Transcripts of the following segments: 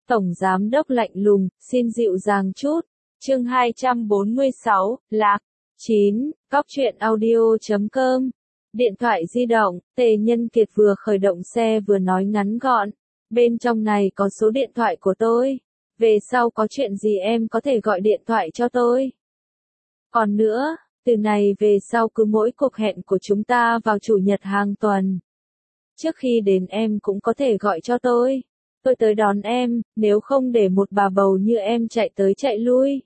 Tổng giám đốc lạnh lùng, xin dịu dàng chút. Chương 246, lạc. 9. Cóc truyện audio.com. Điện thoại di động, Tề Nhân Kiệt vừa khởi động xe vừa nói ngắn gọn. Bên trong này có số điện thoại của tôi. Về sau có chuyện gì em có thể gọi điện thoại cho tôi. Còn nữa, từ này về sau cứ mỗi cuộc hẹn của chúng ta vào chủ nhật hàng tuần. Trước khi đến em cũng có thể gọi cho tôi tới đón em, nếu không để một bà bầu như em chạy tới chạy lui.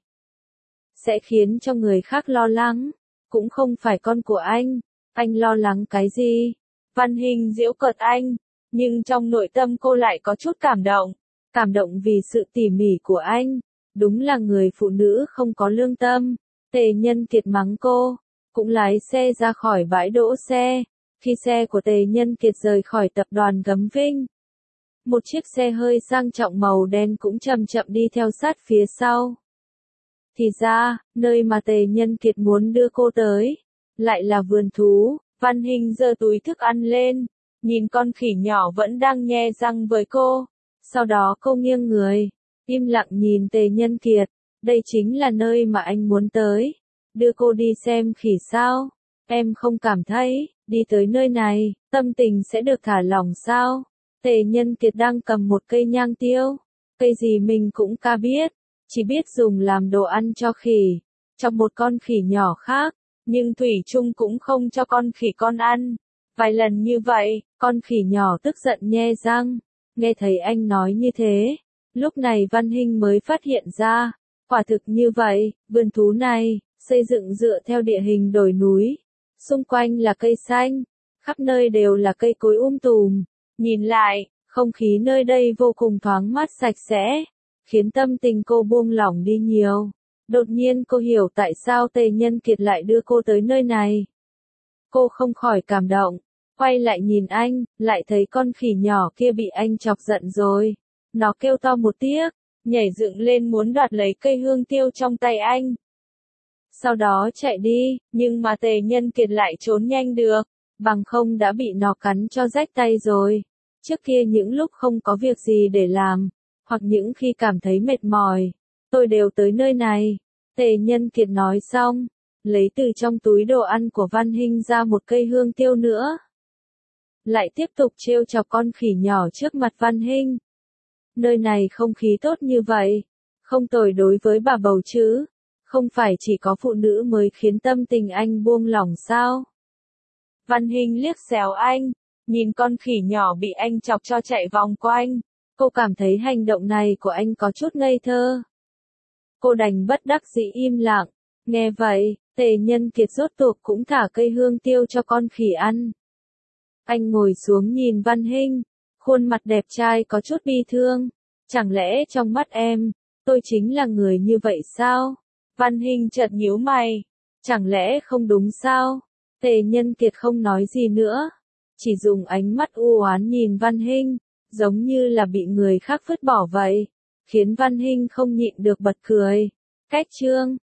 Sẽ khiến cho người khác lo lắng, cũng không phải con của anh lo lắng cái gì? Văn Hinh giễu cợt anh, nhưng trong nội tâm cô lại có chút cảm động vì sự tỉ mỉ của anh, đúng là người phụ nữ không có lương tâm. Tề Nhân Kiệt mắng cô, cũng lái xe ra khỏi bãi đỗ xe. Khi xe của Tề Nhân Kiệt rời khỏi tập đoàn Gấm Vinh, một chiếc xe hơi sang trọng màu đen cũng chậm chậm đi theo sát phía sau. Thì ra, nơi mà Tề Nhân Kiệt muốn đưa cô tới, lại là vườn thú. Văn Hinh giơ túi thức ăn lên, nhìn con khỉ nhỏ vẫn đang nhe răng với cô. Sau đó cô nghiêng người, im lặng nhìn Tề Nhân Kiệt. Đây chính là nơi mà anh muốn tới. Đưa cô đi xem khỉ sao? Em không cảm thấy, đi tới nơi này, tâm tình sẽ được thả lỏng sao? Tề Nhân Kiệt đang cầm một cây nhang tiêu. Cây gì mình cũng ca biết, chỉ biết dùng làm đồ ăn cho khỉ, cho một con khỉ nhỏ khác, nhưng thủy chung cũng không cho con khỉ con ăn. Vài lần như vậy, con khỉ nhỏ tức giận nhe răng. Nghe thấy anh nói như thế, lúc này Văn Hinh mới phát hiện ra, quả thực như vậy, vườn thú này, xây dựng dựa theo địa hình đồi núi. Xung quanh là cây xanh, khắp nơi đều là cây cối tùm. Nhìn lại, không khí nơi đây vô cùng thoáng mát sạch sẽ, khiến tâm tình cô buông lỏng đi nhiều. Đột nhiên cô hiểu tại sao Tề Nhân Kiệt lại đưa cô tới nơi này. Cô không khỏi cảm động, quay lại nhìn anh, lại thấy con khỉ nhỏ kia bị anh chọc giận rồi. Nó kêu to một tiếc, nhảy dựng lên muốn đoạt lấy cây hương tiêu trong tay anh. Sau đó chạy đi, nhưng mà Tề Nhân Kiệt lại trốn nhanh được, bằng không đã bị nó cắn cho rách tay rồi. Trước kia những lúc không có việc gì để làm, hoặc những khi cảm thấy mệt mỏi, tôi đều tới nơi này. Tề Nhân Kiệt nói xong, lấy từ trong túi đồ ăn của Văn Hinh ra một cây hương tiêu nữa. Lại tiếp tục trêu chọc con khỉ nhỏ trước mặt Văn Hinh. Nơi này không khí tốt như vậy, không tồi đối với bà bầu chứ. Không phải chỉ có phụ nữ mới khiến tâm tình anh buông lỏng sao? Văn Hinh liếc xéo anh, nhìn con khỉ nhỏ bị anh chọc cho chạy vòng quanh. Cô cảm thấy hành động này của anh có chút ngây thơ. Cô đành bất đắc dĩ im lặng. Nghe vậy, Tề Nhân Kiệt rốt cuộc cũng thả cây hương tiêu cho con khỉ ăn. Anh ngồi xuống nhìn Văn Hinh, khuôn mặt đẹp trai có chút bi thương. Chẳng lẽ trong mắt em, tôi chính là người như vậy sao? Văn Hinh chợt nhíu mày. Chẳng lẽ không đúng sao? Tề Nhân Kiệt không nói gì nữa, chỉ dùng ánh mắt u oán nhìn Văn Hinh, giống như là bị người khác vứt bỏ vậy, khiến Văn Hinh không nhịn được bật cười. Cách chương